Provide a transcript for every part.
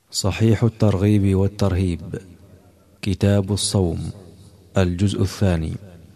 صحيح الترغيب والترهيب، كتاب الصوم، الجزء الثاني.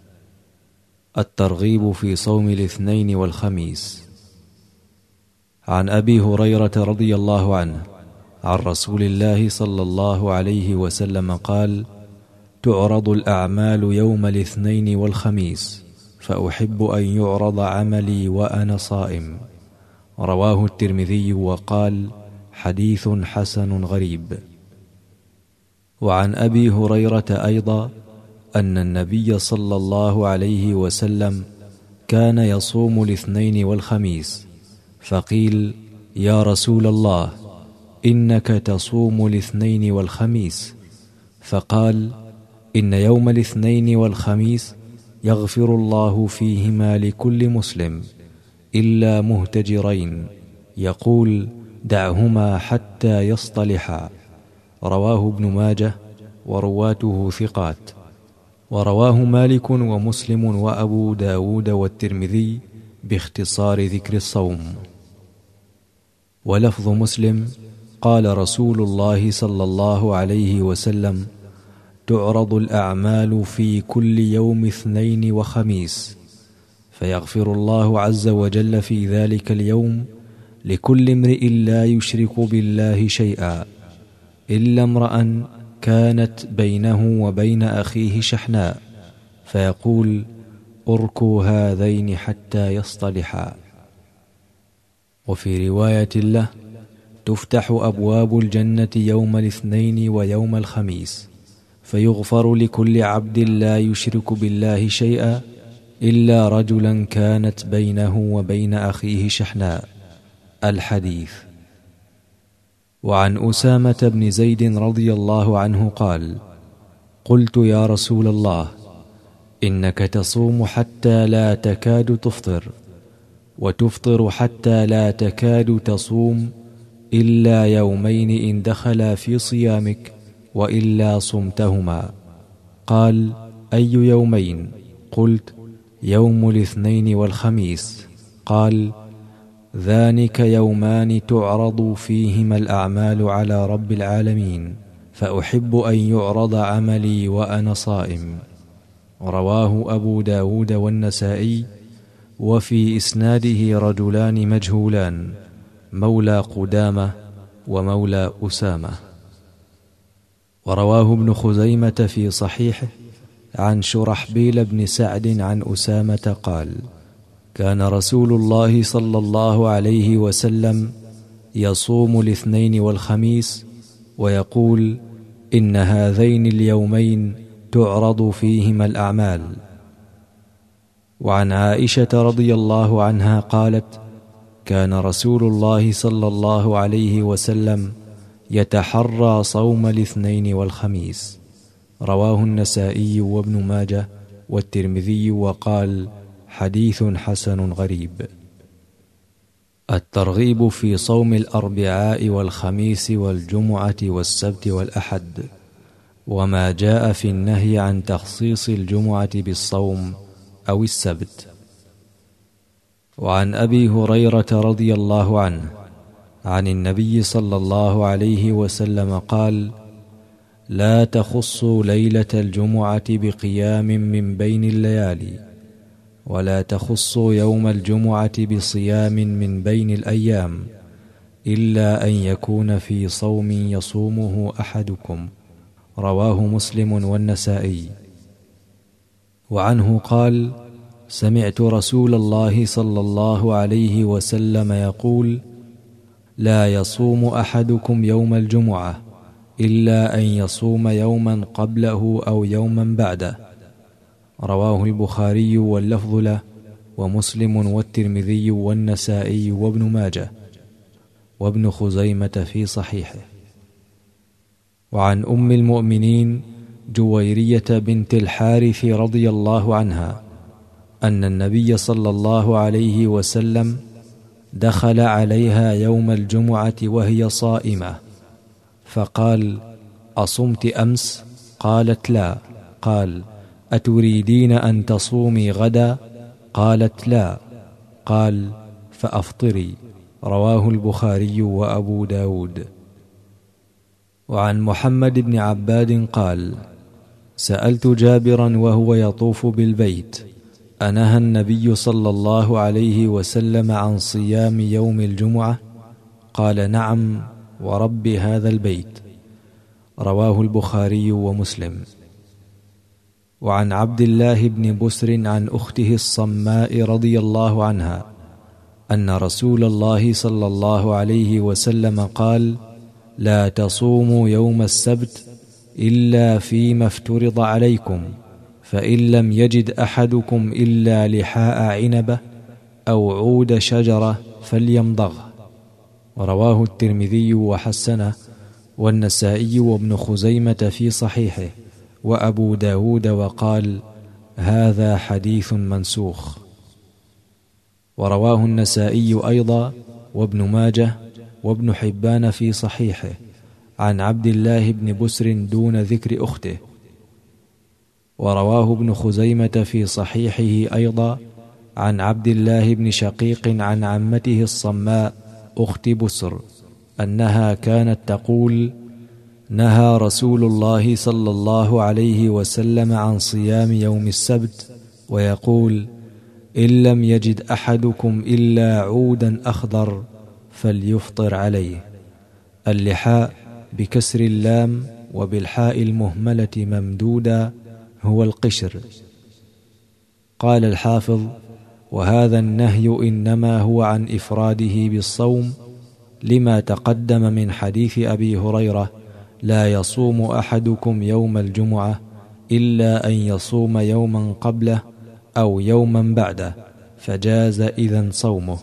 الترغيب في صوم الاثنين والخميس. عن أبي هريرة رضي الله عنه عن رسول الله صلى الله عليه وسلم قال: تعرض الأعمال يوم الاثنين والخميس، فأحب أن يعرض عملي وأنا صائم. رواه الترمذي وقال: حديث حسن غريب. وعن أبي هريرة أيضا أن النبي صلى الله عليه وسلم كان يصوم الاثنين والخميس، فقيل: يا رسول الله، إنك تصوم الاثنين والخميس. فقال: إن يوم الاثنين والخميس يغفر الله فيهما لكل مسلم إلا مهتجرين، يقول: دعهما حتى يصطلحا. رواه ابن ماجه ورواته ثقات. ورواه مالك ومسلم وأبو داود والترمذي باختصار ذكر الصوم. ولفظ مسلم: قال رسول الله صلى الله عليه وسلم: تعرض الأعمال في كل يوم اثنين وخميس، فيغفر الله عز وجل في ذلك اليوم لكل امرئ لا يشرك بالله شيئا، إلا امرأ كانت بينه وبين أخيه شحناء، فيقول: اركوا هذين حتى يصطلحا. وفي رواية له: تفتح أبواب الجنة يوم الاثنين ويوم الخميس، فيغفر لكل عبد لا يشرك بالله شيئا إلا رجلا كانت بينه وبين أخيه شحناء. الحديث. وعن أسامة بن زيد رضي الله عنه قال: قلت يا رسول الله، إنك تصوم حتى لا تكاد تفطر، وتفطر حتى لا تكاد تصوم إلا يومين إن دخلا في صيامك وإلا صمتهما. قال: أي يومين؟ قلت: يوم الاثنين والخميس. قال: ذلك يومان تعرض فيهما الأعمال على رب العالمين، فأحب أن يعرض عملي وأنا صائم. رواه أبو داود والنسائي. وفي إسناده رجلان مجهولان، مولى قدامة ومولى أسامة. ورواه ابن خزيمة في صحيحه عن شرحبيل بن سعد عن أسامة قال: كان رسول الله صلى الله عليه وسلم يصوم الاثنين والخميس ويقول: إن هذين اليومين تعرض فيهما الأعمال. وعن عائشة رضي الله عنها قالت: كان رسول الله صلى الله عليه وسلم يتحرى صوم الاثنين والخميس. رواه النسائي وابن ماجه والترمذي وقال: حديث حسن غريب. الترغيب في صوم الأربعاء والخميس والجمعة والسبت والأحد، وما جاء في النهي عن تخصيص الجمعة بالصوم أو السبت. وعن أبي هريرة رضي الله عنه عن النبي صلى الله عليه وسلم قال: لا تخصوا ليلة الجمعة بقيام من بين الليالي، ولا تخصوا يوم الجمعة بصيام من بين الأيام، إلا أن يكون في صوم يصومه أحدكم. رواه مسلم والنسائي. وعنه قال: سمعت رسول الله صلى الله عليه وسلم يقول: لا يصوم أحدكم يوم الجمعة إلا أن يصوم يوما قبله أو يوما بعده. رواه البخاري واللفظ له، ومسلم والترمذي والنسائي وابن ماجه وابن خزيمة في صحيحه. وعن أم المؤمنين جويرية بنت الحارث رضي الله عنها أن النبي صلى الله عليه وسلم دخل عليها يوم الجمعة وهي صائمة، فقال: أصمت أمس؟ قالت: لا. قال: أتريدين أن تصومي غدا؟ قالت: لا. قال: فأفطري. رواه البخاري وأبو داود. وعن محمد بن عباد قال: سألت جابرا وهو يطوف بالبيت: أنهى النبي صلى الله عليه وسلم عن صيام يوم الجمعة؟ قال: نعم ورب هذا البيت. رواه البخاري ومسلم. وعن عبد الله بن بسر عن أخته الصماء رضي الله عنها أن رسول الله صلى الله عليه وسلم قال: لا تصوموا يوم السبت إلا فيما افترض عليكم، فإن لم يجد أحدكم إلا لحاء عنبة أو عود شجرة فليمضغه. رواه الترمذي وحسنه، والنسائي وابن خزيمة في صحيحه، وأبو داود، وقال: هذا حديث منسوخ. ورواه النسائي أيضا وابن ماجه وابن حبان في صحيحه عن عبد الله بن بسر دون ذكر أخته. ورواه ابن خزيمة في صحيحه أيضا عن عبد الله بن شقيق عن عمته الصماء أخت بسر أنها كانت تقول: نهى رسول الله صلى الله عليه وسلم عن صيام يوم السبت، ويقول: إن لم يجد أحدكم إلا عودا أخضر فليفطر عليه. اللحاء بكسر اللام وبالحاء المهملة ممدودا هو القشر. قال الحافظ: وهذا النهي إنما هو عن إفراده بالصوم، لما تقدم من حديث أبي هريرة: لا يصوم أحدكم يوم الجمعة إلا أن يصوم يوما قبله أو يوما بعده، فجاز إذن صومه.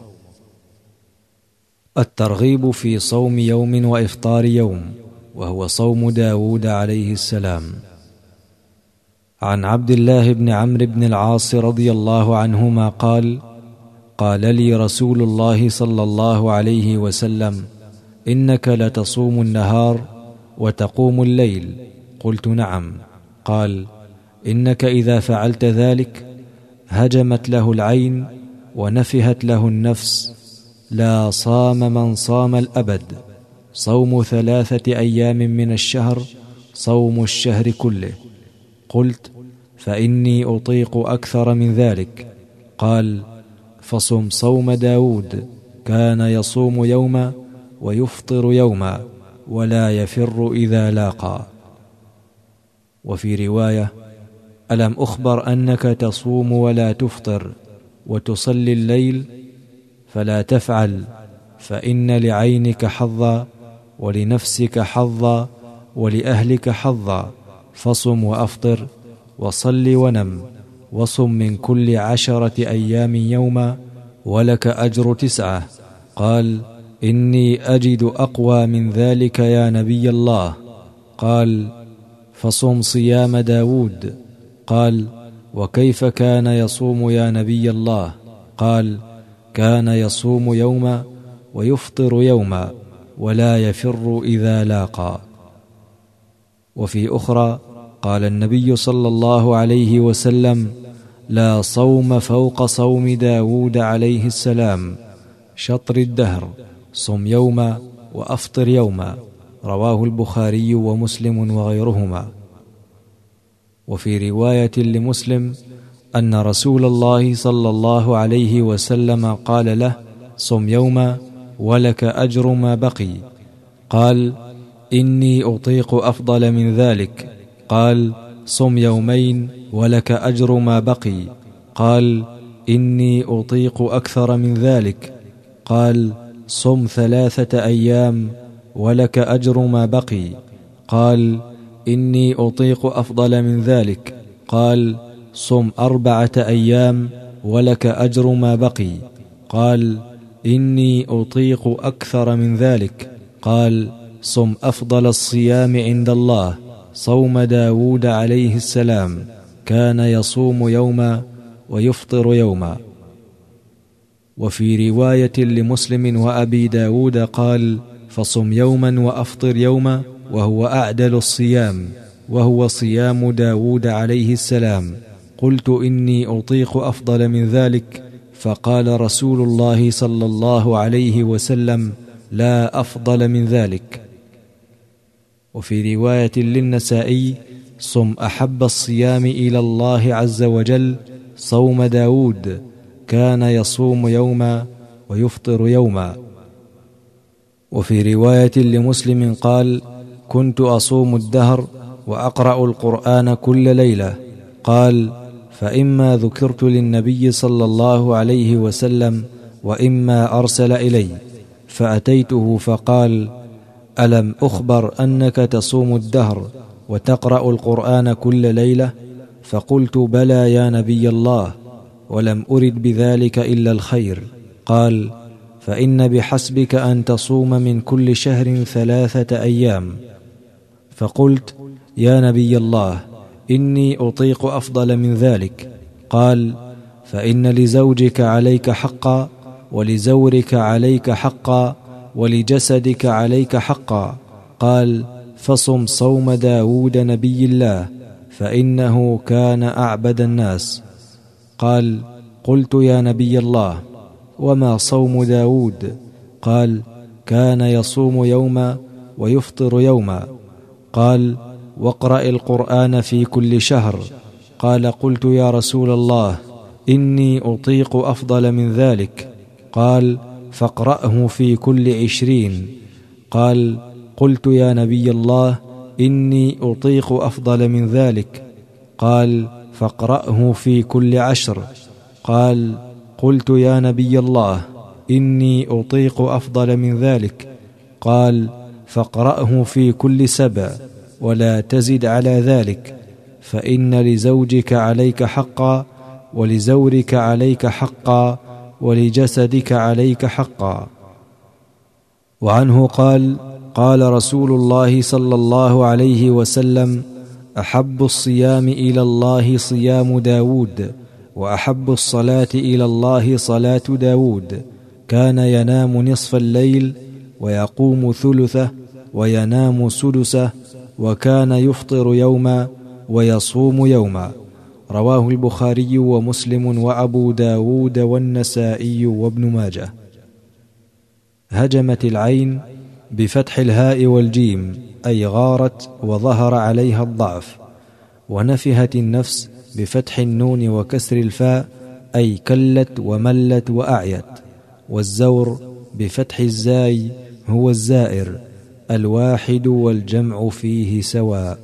الترغيب في صوم يوم وإفطار يوم، وهو صوم داود عليه السلام. عن عبد الله بن عمرو بن العاص رضي الله عنهما قال: قال لي رسول الله صلى الله عليه وسلم: إنك لتصوم النهار وتقوم الليل. قلت: نعم. قال: إنك إذا فعلت ذلك هجمت له العين ونفهت له النفس، لا صام من صام الأبد. صوم 3 أيام من الشهر صوم الشهر كله. قلت: فإني أطيق أكثر من ذلك. قال: فصم صوم داود، كان يصوم يوما ويفطر يوما ولا يفر إذا لاقى. وفي رواية: ألم أخبر أنك تصوم ولا تفطر وتصلي الليل؟ فلا تفعل، فإن لعينك حظا ولنفسك حظا ولأهلك حظا، فصم وأفطر وصل ونم، وصم من كل 10 أيام يوما ولك أجر 9. قال: إني أجد أقوى من ذلك يا نبي الله. قال: فصم صيام داود. قال: وكيف كان يصوم يا نبي الله؟ قال: كان يصوم يوما ويفطر يوما ولا يفر إذا لاقى. وفي أخرى قال النبي صلى الله عليه وسلم: لا صوم فوق صوم داود عليه السلام، شطر الدهر، صم يوما وأفطر يوما. رواه البخاري ومسلم وغيرهما. وفي رواية لمسلم أن رسول الله صلى الله عليه وسلم قال له: صم يوما ولك أجر ما بقي. قال: إني أطيق أفضل من ذلك. قال: صم يومين ولك أجر ما بقي. قال: إني أطيق أكثر من ذلك. قال: صم 3 أيام ولك أجر ما بقي. قال: إني أطيق أفضل من ذلك. قال: صم 4 أيام ولك أجر ما بقي. قال: إني أطيق أكثر من ذلك. قال: صم أفضل الصيام عند الله، صوم داود عليه السلام، كان يصوم يوما ويفطر يوما. وفي رواية لمسلم وأبي داود قال: فصم يوما وأفطر يوما، وهو أعدل الصيام، وهو صيام داود عليه السلام. قلت: إني أطيق أفضل من ذلك. فقال رسول الله صلى الله عليه وسلم: لا أفضل من ذلك. وفي رواية للنسائي: صم أحب الصيام إلى الله عز وجل صوم داود، كان يصوم يوما ويفطر يوما. وفي رواية لمسلم قال: كنت أصوم الدهر وأقرأ القرآن كل ليلة. قال: فإما ذكرت للنبي صلى الله عليه وسلم وإما أرسل إلي، فأتيته فقال: ألم أخبر أنك تصوم الدهر وتقرأ القرآن كل ليلة؟ فقلت: بلى يا نبي الله، ولم أرد بذلك إلا الخير. قال: فإن بحسبك أن تصوم من كل شهر 3 أيام. فقلت: يا نبي الله، إني أطيق أفضل من ذلك. قال: فإن لزوجك عليك حقا، ولزورك عليك حقا، ولجسدك عليك حقا. قال: فصم صوم داود نبي الله، فإنه كان أعبد الناس. قال: قلت: يا نبي الله، وما صوم داود؟ قال: كان يصوم يوما ويفطر يوما. قال: واقرأ القرآن في كل شهر. قال: قلت: يا رسول الله، إني أطيق أفضل من ذلك. قال: فاقرأه في كل 20. قال: قلت: يا نبي الله، إني أطيق أفضل من ذلك. قال: فاقرأه في كل 10. قال: قلت: يا نبي الله، إني أطيق أفضل من ذلك. قال: فاقرأه في كل 7 ولا تزد على ذلك، فإن لزوجك عليك حقا، ولزورك عليك حقا، ولجسدك عليك حقا. وعنه قال: قال رسول الله صلى الله عليه وسلم: أحب الصيام إلى الله صيام داود، وأحب الصلاة إلى الله صلاة داود، كان ينام نصف الليل ويقوم ثلثه وينام سدسه، وكان يفطر يوما ويصوم يوما. رواه البخاري ومسلم وأبو داود والنسائي وابن ماجه. هجمت العين بفتح الهاء والجيم، أي غارت وظهر عليها الضعف. ونفهت النفس بفتح النون وكسر الفاء، أي كلت وملت وأعيت. والزور بفتح الزاي هو الزائر، الواحد والجمع فيه سواء.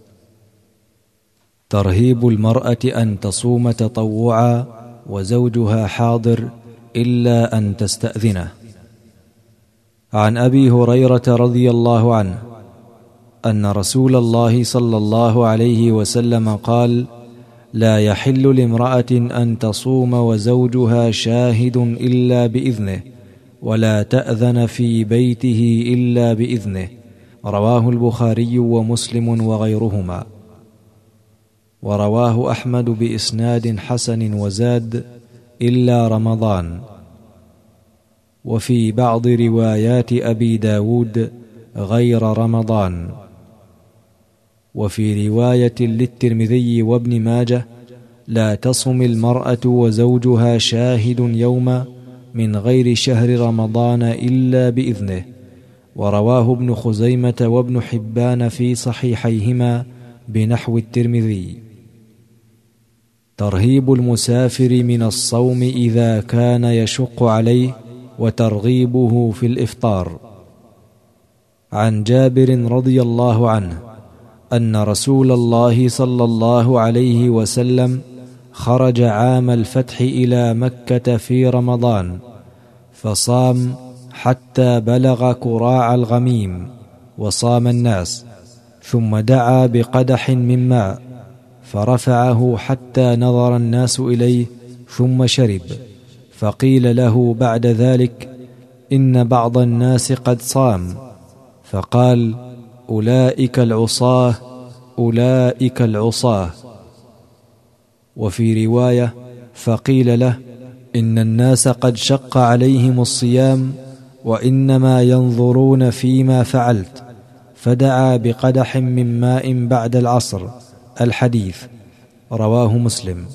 ترهيب المرأة أن تصوم تطوعا وزوجها حاضر إلا أن تستأذنه. عن أبي هريرة رضي الله عنه أن رسول الله صلى الله عليه وسلم قال: لا يحل لامرأة أن تصوم وزوجها شاهد إلا بإذنه، ولا تأذن في بيته إلا بإذنه. رواه البخاري ومسلم وغيرهما. ورواه أحمد بإسناد حسن وزاد: إلا رمضان. وفي بعض روايات أبي داود: غير رمضان. وفي رواية للترمذي وابن ماجه: لا تصم المرأة وزوجها شاهد يوما من غير شهر رمضان إلا بإذنه. ورواه ابن خزيمة وابن حبان في صحيحيهما بنحو الترمذي. ترهيب المسافر من الصوم إذا كان يشق عليه، وترغيبه في الإفطار. عن جابر رضي الله عنه أن رسول الله صلى الله عليه وسلم خرج عام الفتح إلى مكة في رمضان، فصام حتى بلغ كراع الغميم، وصام الناس، ثم دعا بقدح من ماء فرفعه حتى نظر الناس إليه، ثم شرب. فقيل له بعد ذلك: إن بعض الناس قد صام. فقال: أولئك العصاة، أولئك العصاة. وفي رواية: فقيل له: إن الناس قد شق عليهم الصيام، وإنما ينظرون فيما فعلت. فدعا بقدح من ماء بعد العصر. الحديث. رواه مسلم.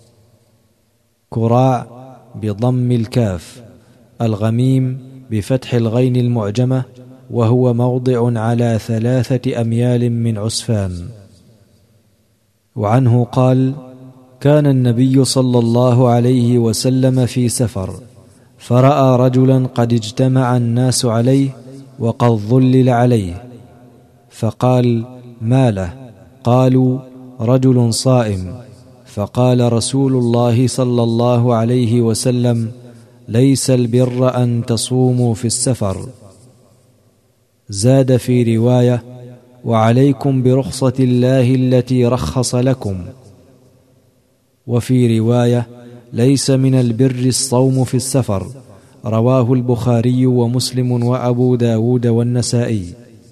كراع بضم الكاف، الغميم بفتح الغين المعجمة، وهو موضع على 3 أميال من عسفان. وعنه قال: كان النبي صلى الله عليه وسلم في سفر، فرأى رجلا قد اجتمع الناس عليه وقد ظلل عليه، فقال: ما له؟ قالوا: رجل صائم. فقال رسول الله صلى الله عليه وسلم: ليس البر أن تصوموا في السفر. زاد في رواية: وعليكم برخصة الله التي رخص لكم. وفي رواية: ليس من البر الصوم في السفر. رواه البخاري ومسلم وأبو داود والنسائي.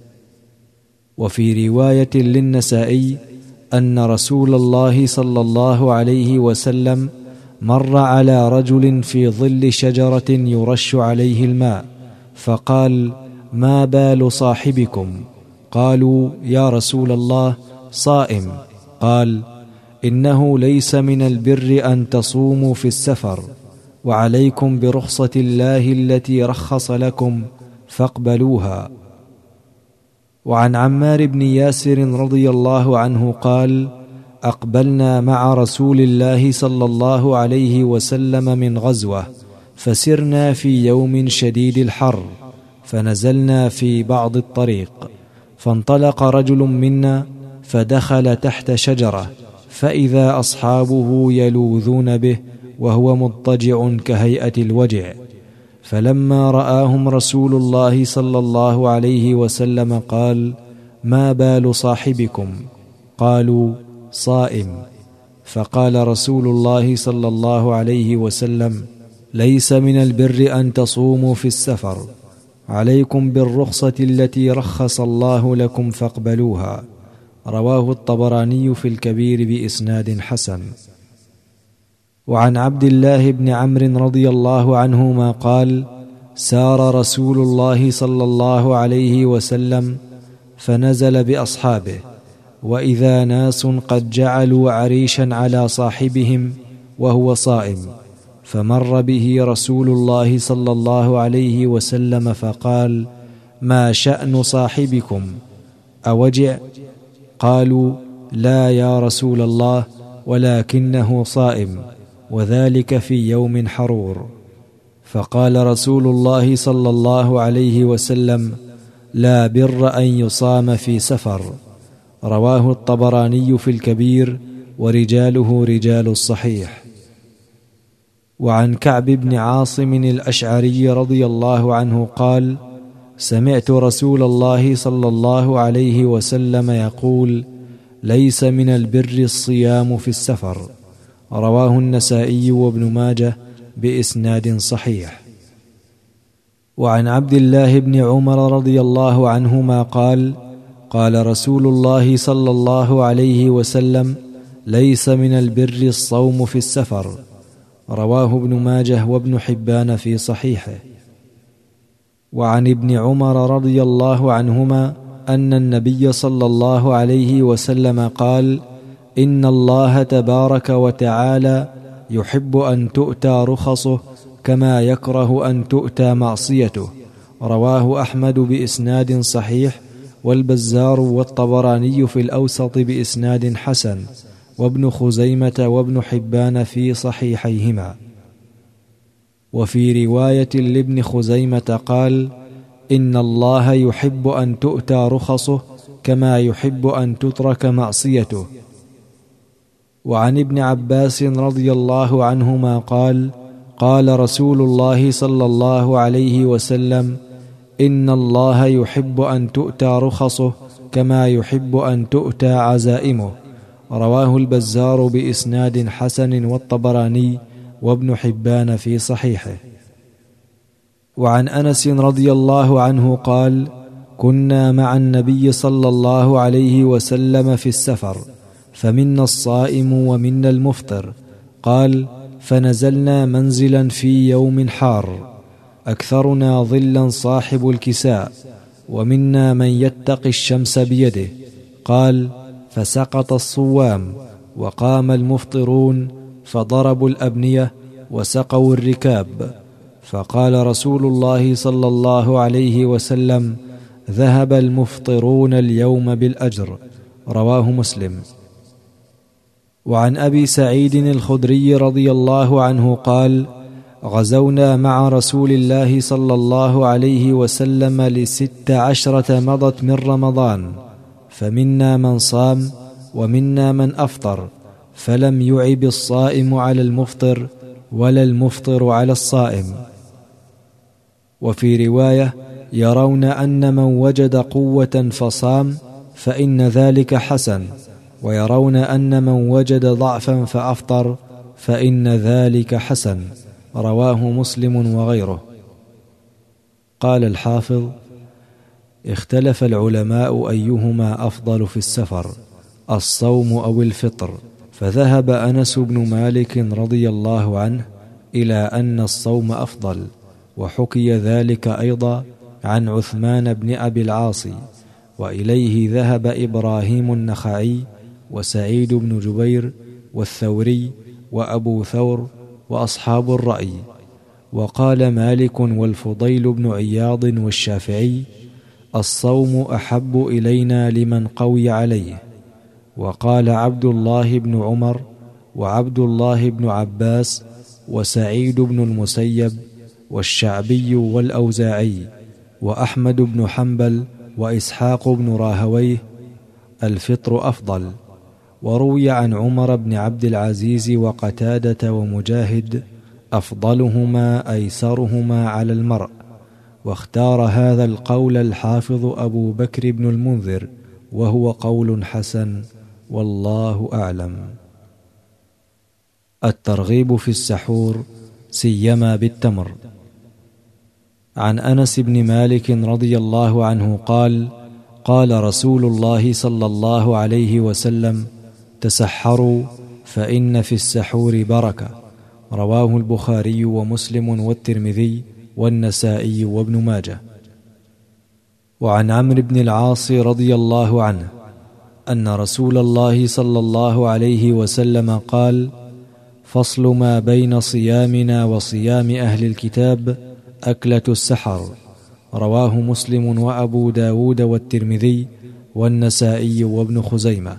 وفي رواية للنسائي أن رسول الله صلى الله عليه وسلم مر على رجل في ظل شجرة يرش عليه الماء، فقال: ما بال صاحبكم؟ قالوا: يا رسول الله، صائم. قال: إنه ليس من البر أن تصوموا في السفر، وعليكم برخصة الله التي رخص لكم فاقبلوها. وعن عمار بن ياسر رضي الله عنه قال: أقبلنا مع رسول الله صلى الله عليه وسلم من غزوة، فسرنا في يوم شديد الحر، فنزلنا في بعض الطريق، فانطلق رجل منا فدخل تحت شجرة، فإذا أصحابه يلوذون به وهو مضطجع كهيئة الوجع، فلما رآهم رسول الله صلى الله عليه وسلم قال: ما بال صاحبكم؟ قالوا: صائم. فقال رسول الله صلى الله عليه وسلم: ليس من البر أن تصوموا في السفر، عليكم بالرخصة التي رخص الله لكم فاقبلوها. رواه الطبراني في الكبير بإسناد حسن. وعن عبد الله بن عمرو رضي الله عنهما قال: سار رسول الله صلى الله عليه وسلم فنزل بأصحابه، وإذا ناس قد جعلوا عريشا على صاحبهم وهو صائم، فمر به رسول الله صلى الله عليه وسلم فقال: ما شأن صاحبكم؟ أوجع؟ قالوا: لا يا رسول الله، ولكنه صائم، وذلك في يوم حرور. فقال رسول الله صلى الله عليه وسلم: لا بر أن يصام في سفر. رواه الطبراني في الكبير، ورجاله رجال الصحيح. وعن كعب بن عاصم الأشعري رضي الله عنه قال: سمعت رسول الله صلى الله عليه وسلم يقول: ليس من البر الصيام في السفر. رواه النسائي وابن ماجه بإسناد صحيح. وعن عبد الله بن عمر رضي الله عنهما قال: قال رسول الله صلى الله عليه وسلم: ليس من البر الصوم في السفر. رواه ابن ماجه وابن حبان في صحيحه. وعن ابن عمر رضي الله عنهما أن النبي صلى الله عليه وسلم قال: إن الله تبارك وتعالى يحب أن تؤتى رخصه كما يكره أن تؤتى معصيته. رواه أحمد بإسناد صحيح، والبزار والطبراني في الأوسط بإسناد حسن، وابن خزيمة وابن حبان في صحيحيهما. وفي رواية لابن خزيمة قال: إن الله يحب أن تؤتى رخصه كما يحب أن تترك معصيته. وعن ابن عباس رضي الله عنهما قال: قال رسول الله صلى الله عليه وسلم: إن الله يحب أن تؤتى رخصه كما يحب أن تؤتى عزائمه. رواه البزار بإسناد حسن، والطبراني وابن حبان في صحيحه. وعن أنس رضي الله عنه قال: كنا مع النبي صلى الله عليه وسلم في السفر، فمنا الصائم ومنا المفطر. قال: فنزلنا منزلا في يوم حار، أكثرنا ظلا صاحب الكساء، ومنا من يتقي الشمس بيده. قال: فسقط الصوام، وقام المفطرون، فضربوا الأبنية وسقوا الركاب. فقال رسول الله صلى الله عليه وسلم: ذهب المفطرون اليوم بالأجر. رواه مسلم. وعن أبي سعيد الخدري رضي الله عنه قال: غزونا مع رسول الله صلى الله عليه وسلم ل16 مضت من رمضان، فمنا من صام ومنا من أفطر، فلم يعب الصائم على المفطر ولا المفطر على الصائم. وفي رواية: يرون أن من وجد قوة فصام فإن ذلك حسن، ويرون أن من وجد ضعفا فأفطر فإن ذلك حسن. رواه مسلم وغيره. قال الحافظ: اختلف العلماء أيهما أفضل في السفر، الصوم أو الفطر، فذهب أنس بن مالك رضي الله عنه إلى أن الصوم أفضل، وحكي ذلك أيضا عن عثمان بن أبي العاص، وإليه ذهب إبراهيم النخعي وسعيد بن جبير والثوري وأبو ثور وأصحاب الرأي. وقال مالك والفضيل بن عياض والشافعي: الصوم أحب إلينا لمن قوي عليه. وقال عبد الله بن عمر وعبد الله بن عباس وسعيد بن المسيب والشعبي والأوزاعي وأحمد بن حنبل وإسحاق بن راهويه: الفطر أفضل. وروي عن عمر بن عبد العزيز وقتادة ومجاهد: أفضلهما أيسرهما على المرء. واختار هذا القول الحافظ أبو بكر بن المنذر، وهو قول حسن، والله أعلم. الترغيب في السحور سيما بالتمر. عن أنس بن مالك رضي الله عنه قال: قال رسول الله صلى الله عليه وسلم: تسحروا فإن في السحور بركة. رواه البخاري ومسلم والترمذي والنسائي وابن ماجه. وعن عمرو بن العاص رضي الله عنه أن رسول الله صلى الله عليه وسلم قال: فصل ما بين صيامنا وصيام أهل الكتاب أكلة السحر. رواه مسلم وأبو داود والترمذي والنسائي وابن خزيمة.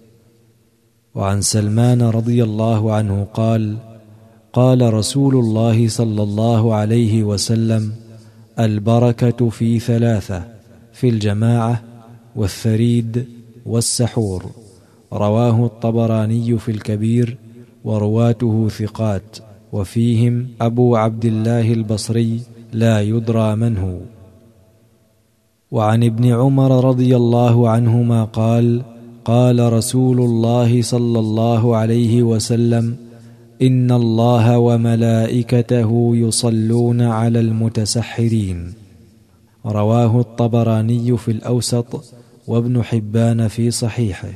وعن سلمان رضي الله عنه قال: قال رسول الله صلى الله عليه وسلم: البركة في 3: في الجماعة والثريد والسحور. رواه الطبراني في الكبير، ورواته ثقات، وفيهم أبو عبد الله البصري لا يدرى من هو. وعن ابن عمر رضي الله عنهما قال: قال رسول الله صلى الله عليه وسلم: إن الله وملائكته يصلون على المتسحرين. رواه الطبراني في الأوسط، وابن حبان في صحيحه.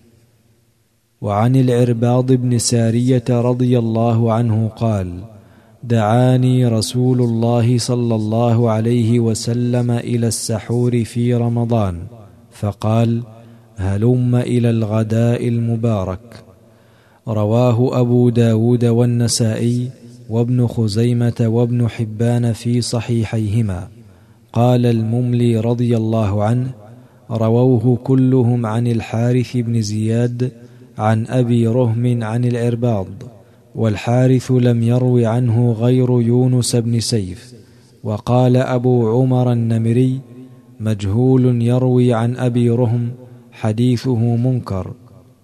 وعن العرباض بن سارية رضي الله عنه قال: دعاني رسول الله صلى الله عليه وسلم إلى السحور في رمضان، فقال: هلم إلى الغداء المبارك. رواه أبو داود والنسائي وابن خزيمة وابن حبان في صحيحيهما. قال المملي رضي الله عنه: رووه كلهم عن الحارث بن زياد عن أبي رهم عن العرباض، والحارث لم يرو عنه غير يونس بن سيف. وقال أبو عمر النمري: مجهول يروي عن أبي رهم، حديثه منكر.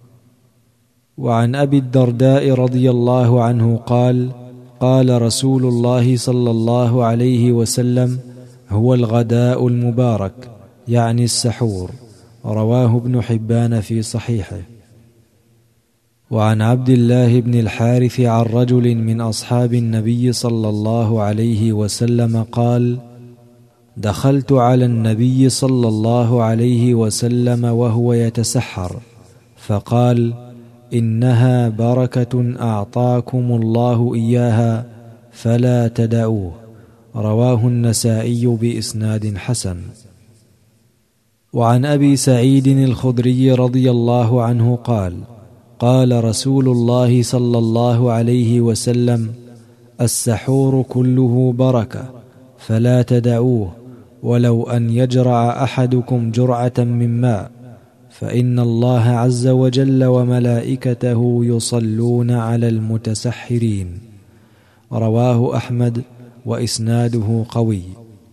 وعن أبي الدرداء رضي الله عنه قال: قال رسول الله صلى الله عليه وسلم: هو الغداء المبارك، يعني السحور. رواه ابن حبان في صحيحه. وعن عبد الله بن الحارث عن رجل من أصحاب النبي صلى الله عليه وسلم قال: دخلت على النبي صلى الله عليه وسلم وهو يتسحر، فقال: إنها بركة أعطاكم الله إياها فلا تدعوه. رواه النسائي بإسناد حسن. وعن أبي سعيد الخدري رضي الله عنه قال: قال رسول الله صلى الله عليه وسلم: السحور كله بركة فلا تدعوه، ولو أن يجرع أحدكم جرعة من ماء، فإن الله عز وجل وملائكته يصلون على المتسحرين. رواه أحمد وإسناده قوي.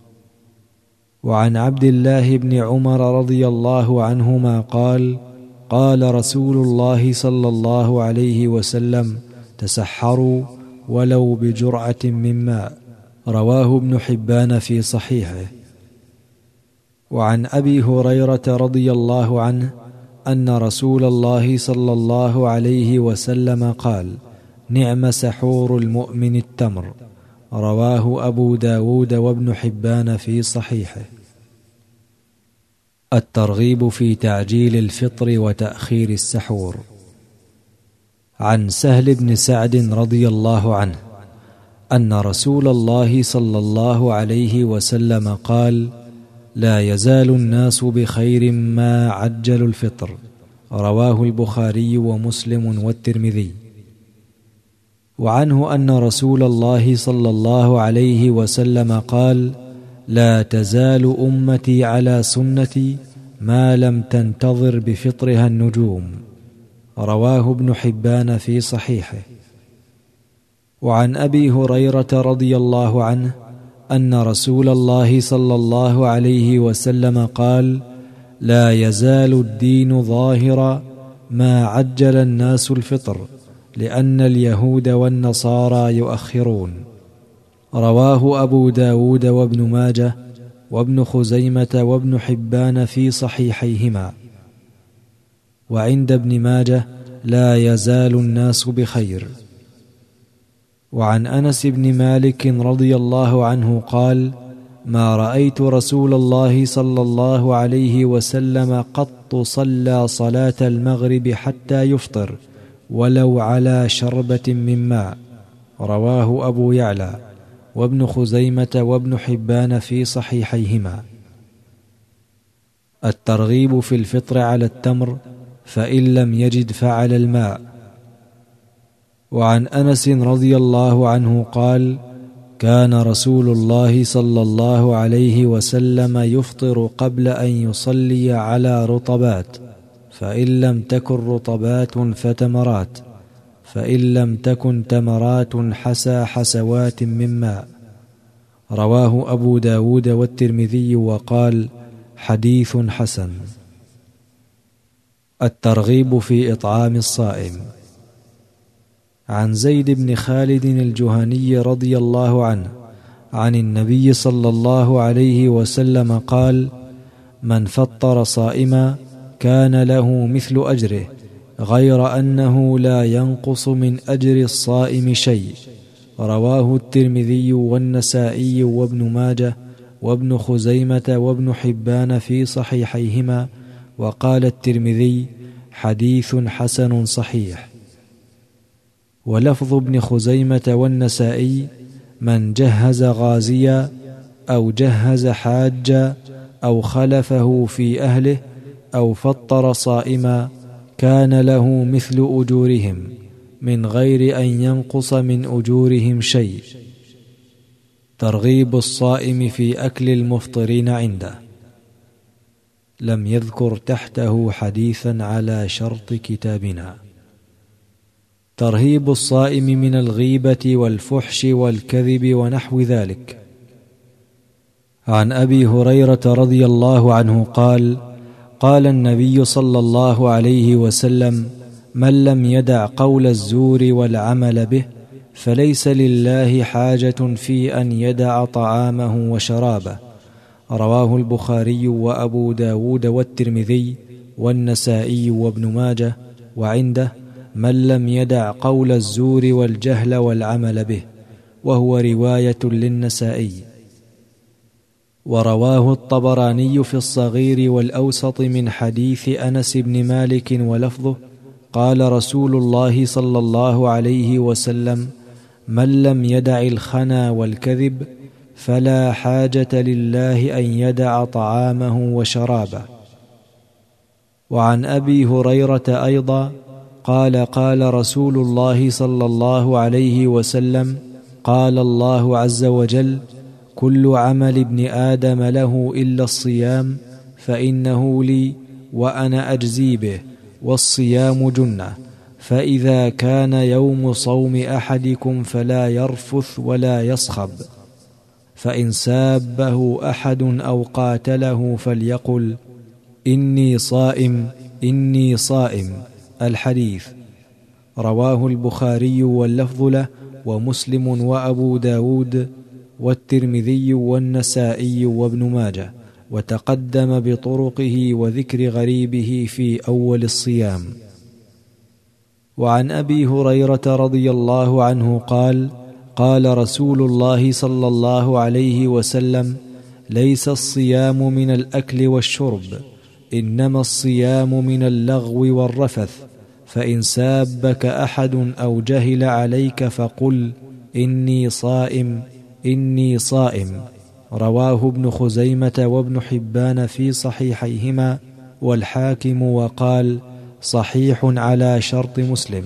وعن عبد الله بن عمر رضي الله عنهما قال: قال رسول الله صلى الله عليه وسلم: تسحروا ولو بجرعة من ماء. رواه ابن حبان في صحيحه. وعن أبي هريرة رضي الله عنه أن رسول الله صلى الله عليه وسلم قال: نعم سحور المؤمن التمر. رواه أبو داود وابن حبان في صحيحه. الترغيب في تعجيل الفطر وتأخير السحور. عن سهل بن سعد رضي الله عنه أن رسول الله صلى الله عليه وسلم قال: لا يزال الناس بخير ما عجلوا الفطر. رواه البخاري ومسلم والترمذي. وعنه أن رسول الله صلى الله عليه وسلم قال: لا تزال أمتي على سنتي ما لم تنتظر بفطرها النجوم. رواه ابن حبان في صحيحه. وعن أبي هريرة رضي الله عنه أن رسول الله صلى الله عليه وسلم قال: لا يزال الدين ظاهرا ما عجل الناس الفطر، لأن اليهود والنصارى يؤخرون. رواه أبو داود وابن ماجه وابن خزيمة وابن حبان في صحيحيهما. وعند ابن ماجه: لا يزال الناس بخير. وعن أنس بن مالك رضي الله عنه قال: ما رأيت رسول الله صلى الله عليه وسلم قط صلى صلاة المغرب حتى يفطر ولو على شربة من ماء. رواه أبو يعلى وابن خزيمة وابن حبان في صحيحيهما. الترغيب في الفطر على التمر، فإن لم يجد فعلى الماء. وعن أنس رضي الله عنه قال: كان رسول الله صلى الله عليه وسلم يفطر قبل أن يصلي على رطبات، فإن لم تكن رطبات فتمرات، فإن لم تكن تمرات حسى حسوات من ماء. رواه أبو داود والترمذي وقال: حديث حسن. الترغيب في إطعام الصائم. عن زيد بن خالد الجهني رضي الله عنه عن النبي صلى الله عليه وسلم قال: من فطر صائما كان له مثل أجره، غير أنه لا ينقص من أجر الصائم شيء. رواه الترمذي والنسائي وابن ماجه وابن خزيمة وابن حبان في صحيحيهما. وقال الترمذي: حديث حسن صحيح. ولفظ ابن خزيمة والنسائي: من جهز غازيا أو جهز حاجا أو خلفه في أهله أو فطر صائما كان له مثل أجورهم من غير أن ينقص من أجورهم شيء. ترغيب الصائم في أكل المفطرين عنده. لم يذكر تحته حديثا على شرط كتابنا. ترهيب الصائم من الغيبة والفحش والكذب ونحو ذلك. عن أبي هريرة رضي الله عنه قال: قال النبي صلى الله عليه وسلم: من لم يدع قول الزور والعمل به فليس لله حاجة في أن يدع طعامه وشرابه. رواه البخاري وأبو داود والترمذي والنسائي وابن ماجه. وعنده: من لم يدع قول الزور والجهل والعمل به، وهو رواية للنسائي. ورواه الطبراني في الصغير والأوسط من حديث أنس بن مالك ولفظه: قال رسول الله صلى الله عليه وسلم: من لم يدع الخنا والكذب فلا حاجة لله أن يدع طعامه وشرابه. وعن أبي هريرة أيضا قال: قال رسول الله صلى الله عليه وسلم: قال الله عز وجل: كل عمل ابن آدم له إلا الصيام فإنه لي وأنا أجزي به، والصيام جنة، فإذا كان يوم صوم أحدكم فلا يرفث ولا يصخب، فإن سابه أحد أو قاتله فليقل إني صائم إني صائم. الحديث رواه البخاري واللفظ له، ومسلم وأبو داود والترمذي والنسائي وابن ماجه، وتقدم بطرقه وذكر غريبه في أول الصيام. وعن أبي هريرة رضي الله عنه قال: قال رسول الله صلى الله عليه وسلم: ليس الصيام من الأكل والشرب، إنما الصيام من اللغو والرفث، فإن سابك أحد أو جهل عليك فقل إني صائم إني صائم. رواه ابن خزيمة وابن حبان في صحيحيهما، والحاكم وقال صحيح على شرط مسلم.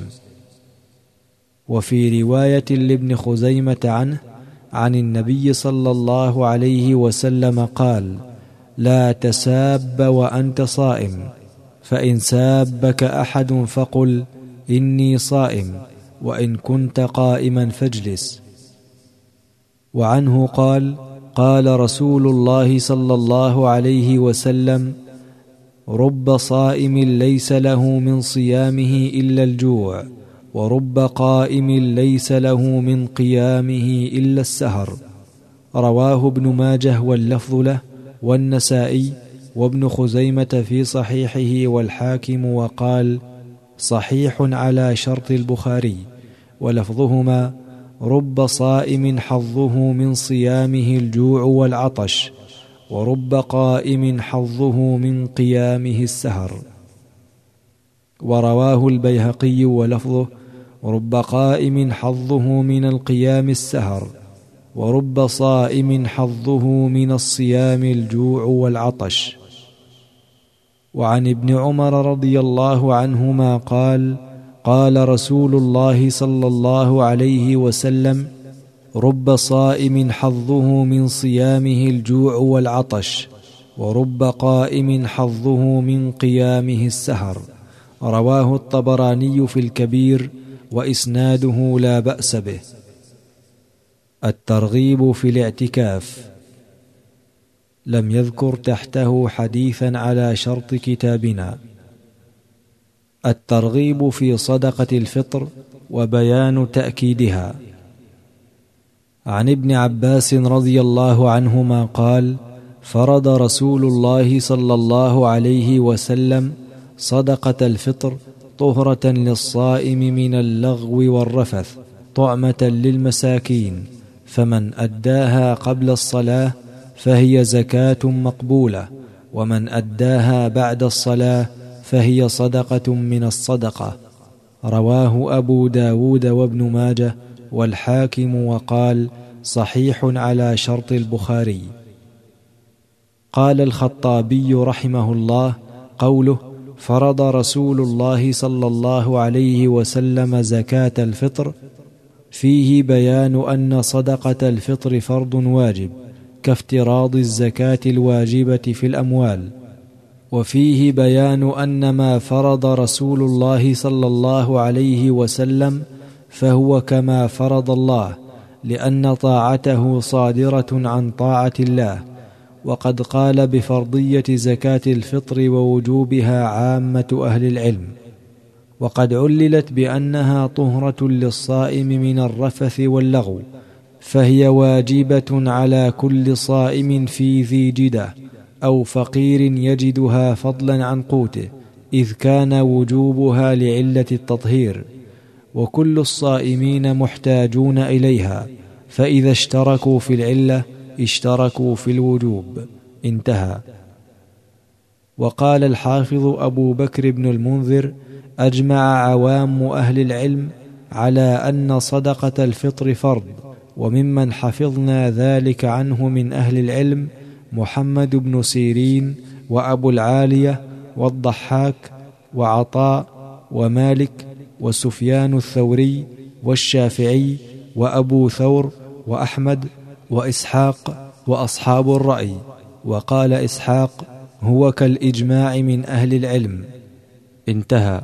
وفي رواية لابن خزيمة عنه عن النبي صلى الله عليه وسلم قال: لا تساب وأنت صائم، فإن سابك أحد فقل إني صائم، وإن كنت قائما فاجلس. وعنه قال: قال رسول الله صلى الله عليه وسلم: رب صائم ليس له من صيامه إلا الجوع، ورب قائم ليس له من قيامه إلا السهر. رواه ابن ماجه واللفظ له، والنسائي وابن خزيمة في صحيحه، والحاكم وقال صحيح على شرط البخاري، ولفظهما رب صائم حظه من صيامه الجوع والعطش، ورب قائم حظه من قيامه السهر. ورواه البيهقي ولفظه رب قائم حظه من القيام السهر، ورب صائم حظه من الصيام الجوع والعطش. وعن ابن عمر رضي الله عنهما قال: قال رسول الله صلى الله عليه وسلم: رب صائم حظه من صيامه الجوع والعطش، ورب قائم حظه من قيامه السهر. رواه الطبراني في الكبير، وإسناده لا بأس به. الترغيب في الاعتكاف. لم يذكر تحته حديثا على شرط كتابنا. الترغيب في صدقة الفطر وبيان تأكيدها. عن ابن عباس رضي الله عنهما قال: فرض رسول الله صلى الله عليه وسلم صدقة الفطر طهرة للصائم من اللغو والرفث، طعمة للمساكين، فمن أداها قبل الصلاة فهي زكاة مقبولة، ومن أداها بعد الصلاة فهي صدقة من الصدقة. رواه أبو داود وابن ماجه والحاكم، وقال صحيح على شرط البخاري. قال الخطابي رحمه الله: قوله فرض رسول الله صلى الله عليه وسلم زكاة الفطر فيه بيان أن صدقة الفطر فرض واجب كافتراض الزكاة الواجبة في الأموال، وفيه بيان أن ما فرض رسول الله صلى الله عليه وسلم فهو كما فرض الله، لأن طاعته صادرة عن طاعة الله. وقد قال بفرضية زكاة الفطر ووجوبها عامة أهل العلم، وقد عللت بأنها طهرة للصائم من الرفث واللغو، فهي واجبة على كل صائم في ذي جدة أو فقير يجدها فضلا عن قوته، إذ كان وجوبها لعلة التطهير، وكل الصائمين محتاجون إليها، فإذا اشتركوا في العلة اشتركوا في الوجوب. انتهى. وقال الحافظ أبو بكر بن المنذر: أجمع عوام أهل العلم على أن صدقة الفطر فرض، وممن حفظنا ذلك عنه من أهل العلم محمد بن سيرين وأبو العالية والضحاك وعطاء ومالك وسفيان الثوري والشافعي وأبو ثور وأحمد وإسحاق وأصحاب الرأي. وقال إسحاق: هو كالإجماع من أهل العلم. انتهى.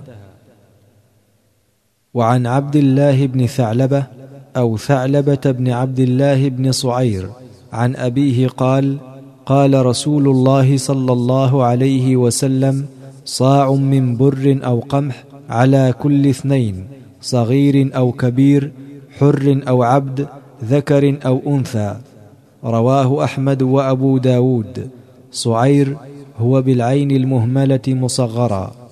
وعن عبد الله بن ثعلبة أو ثعلبة بن عبد الله بن صعير عن أبيه قال: قال رسول الله صلى الله عليه وسلم: صاع من بر أو قمح على كل 2، صغير أو كبير، حر أو عبد، ذكر أو أنثى. رواه أحمد وأبو داود. صعير هو بالعين المهملة مصغرا.